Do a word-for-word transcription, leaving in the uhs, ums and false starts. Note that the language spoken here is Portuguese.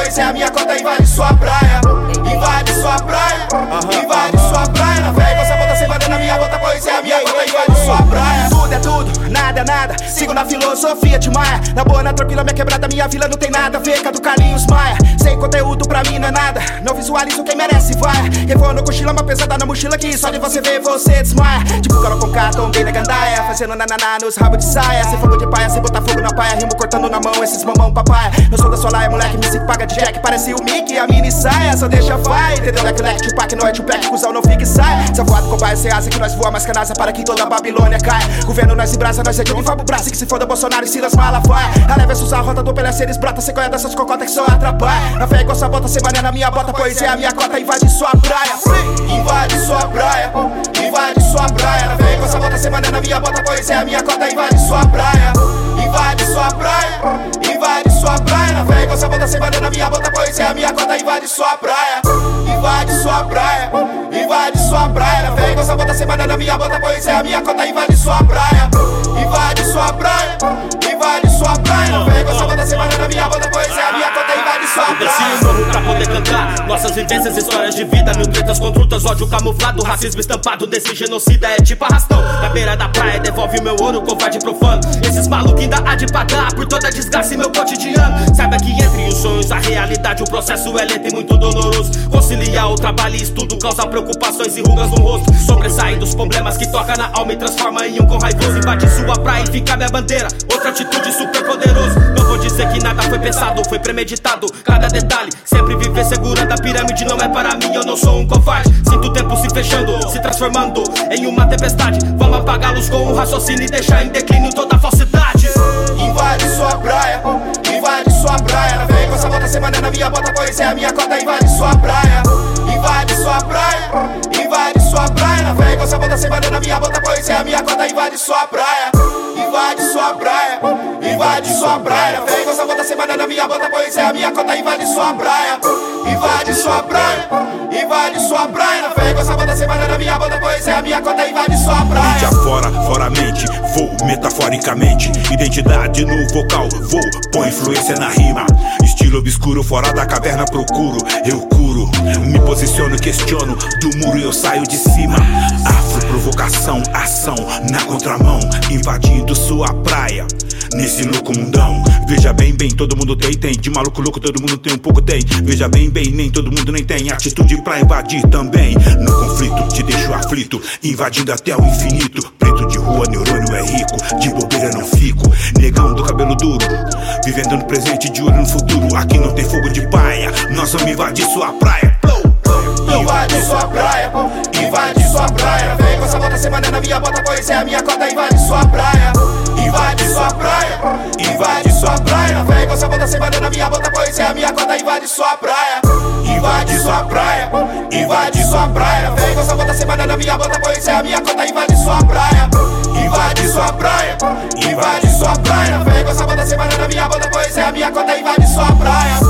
pois é a minha cota, invade sua praia. Invade sua praia, invade sua praia. Na fé, essa bota sem bater na minha bota, pois é a minha cota, invade sua praia. Tudo é tudo, nada é nada, sigo na filosofia de Maia. Na boa, na tranquila, minha quebrada, minha vila não tem nada a ver com a do Carlinhos Maia. Sem conteúdo pra mim não é nada, não visualizo quem merece, vai. Quem for no cochila, uma pesada na mochila que só de você ver você desmaia. Tipo coro com cá, tombei na gandaia, fazendo nananá nos rabos de saia. Cê fogo de paia, cê botar fogo na paia, rimo cortando na mão esses mamão papai. Eu sou da Solaia, moleque, me paga de jack, parece o Mickey, a mini saia, só deixa vai. Entendeu, leque, leque, Tupac, não é Tupac, cuzão, não fique sai. Só voado com baia, cê asa que nós voa mais canasa para que toda a Babilônia cai. Governo nós em brasa, nós é de um fabo braço, que se foda Bolsonaro e Silas Malafaia. A leve é a rota do Pelé, eles brota, cê conhece dessas cocotas que só atrapalha. Na fé igual essa bota, cê mané na minha bota, pois é a minha cota, invade sua praia. Invade sua praia, invade sua praia. Na fé igual essa bota, cê mané na minha bota, pois é a minha cota, invade sua praia. Invade sua praia, invade sua praia. Na fé igual essa bota, cê mané na minha bota, pois é a minha cota, invade sua praia. Invade sua praia, invade sua praia. Na fé igual essa bota, cê mané na minha bota, pois é a minha cota, invade sua praia. Invade sua praia, invade sua praia. Na fé igual essa bota, cê mané na minha bota, pois é a minha cota, invade sua praia. Desci o morro pra poder cantar nossas vivências, histórias de vida, mil tretas com trutas, ódio camuflado, racismo estampado desse genocida é tipo arrastão. Na beira da praia devolve o meu ouro, covarde profano. Esses malucos ainda há de pagar por toda a desgraça em meu cotidiano. Saiba que entre os sonhos a realidade o processo é lento e muito doloroso. Conciliar o trabalho e estudo causa preocupações e rugas no rosto. Sobressair dos problemas que toca na alma e transforma em um com raivoso. Invade sua praia e fica minha bandeira, outra atitude super poderoso. Não vou dizer que nada foi pensado, foi premeditado, cada detalhe. Sempre viver segurando a pirâmide não é para mim, eu não sou um covarde. Sinto o tempo se fechando, se transformando em uma tempestade. Vamos apagá-los com um raciocínio e deixar em declínio toda a falsidade. Invade sua praia, invade sua praia. Na fé com essa bota, cê mané na minha bota, pois é a minha cota, invade sua praia. Invade sua praia, invade sua praia. Na fé com essa bota, cê mané na minha bota, pois é a minha cota, invade sua praia. Invade sua praia, invade sua praia. Na fé com essa bota, cê mané na minha bota, pois é a minha cota, invade sua praia. Invade sua praia, invade sua praia. Na fé com essa bota, cê mané na minha bota, pois é a minha cota, invade sua praia. Mídia fora, fora mente, vou metaforicamente. Identidade no vocal, vou, põe influência na rima. Estilo obscuro, fora da caverna procuro, eu curo. Me posiciono, questiono, do muro eu saio de cima. Afro, provocação, ação, na contramão, invadindo sua praia. Nesse louco mundão, veja bem, bem, todo mundo tem, tem. De maluco louco todo mundo tem, um pouco tem. Veja bem, bem, nem todo mundo nem tem. Atitude pra invadir também. No conflito te deixo aflito, invadindo até o infinito. Preto de rua, neurônio é rico, de bobeira não fico. Negão do cabelo duro, vivendo no presente, de olho no futuro. Aqui não tem fogo de paia, nós vamos invadir sua praia. Invade sua praia, invade sua praia. Vem com essa bota, cê mané na minha bota, pois é a minha cota, invade sua praia. Invade sua praia, invade sua praia. Vem com essa bota, cê mané na minha bota, pois é a minha cota, invade sua praia. Invade sua praia, invade sua praia. Vem com essa bota, cê mané na minha bota, pois é a minha cota, invade sua praia. Invade sua praia, invade sua praia. Vem com essa bota, cê mané na minha bota, pois é a minha cota, invade sua praia.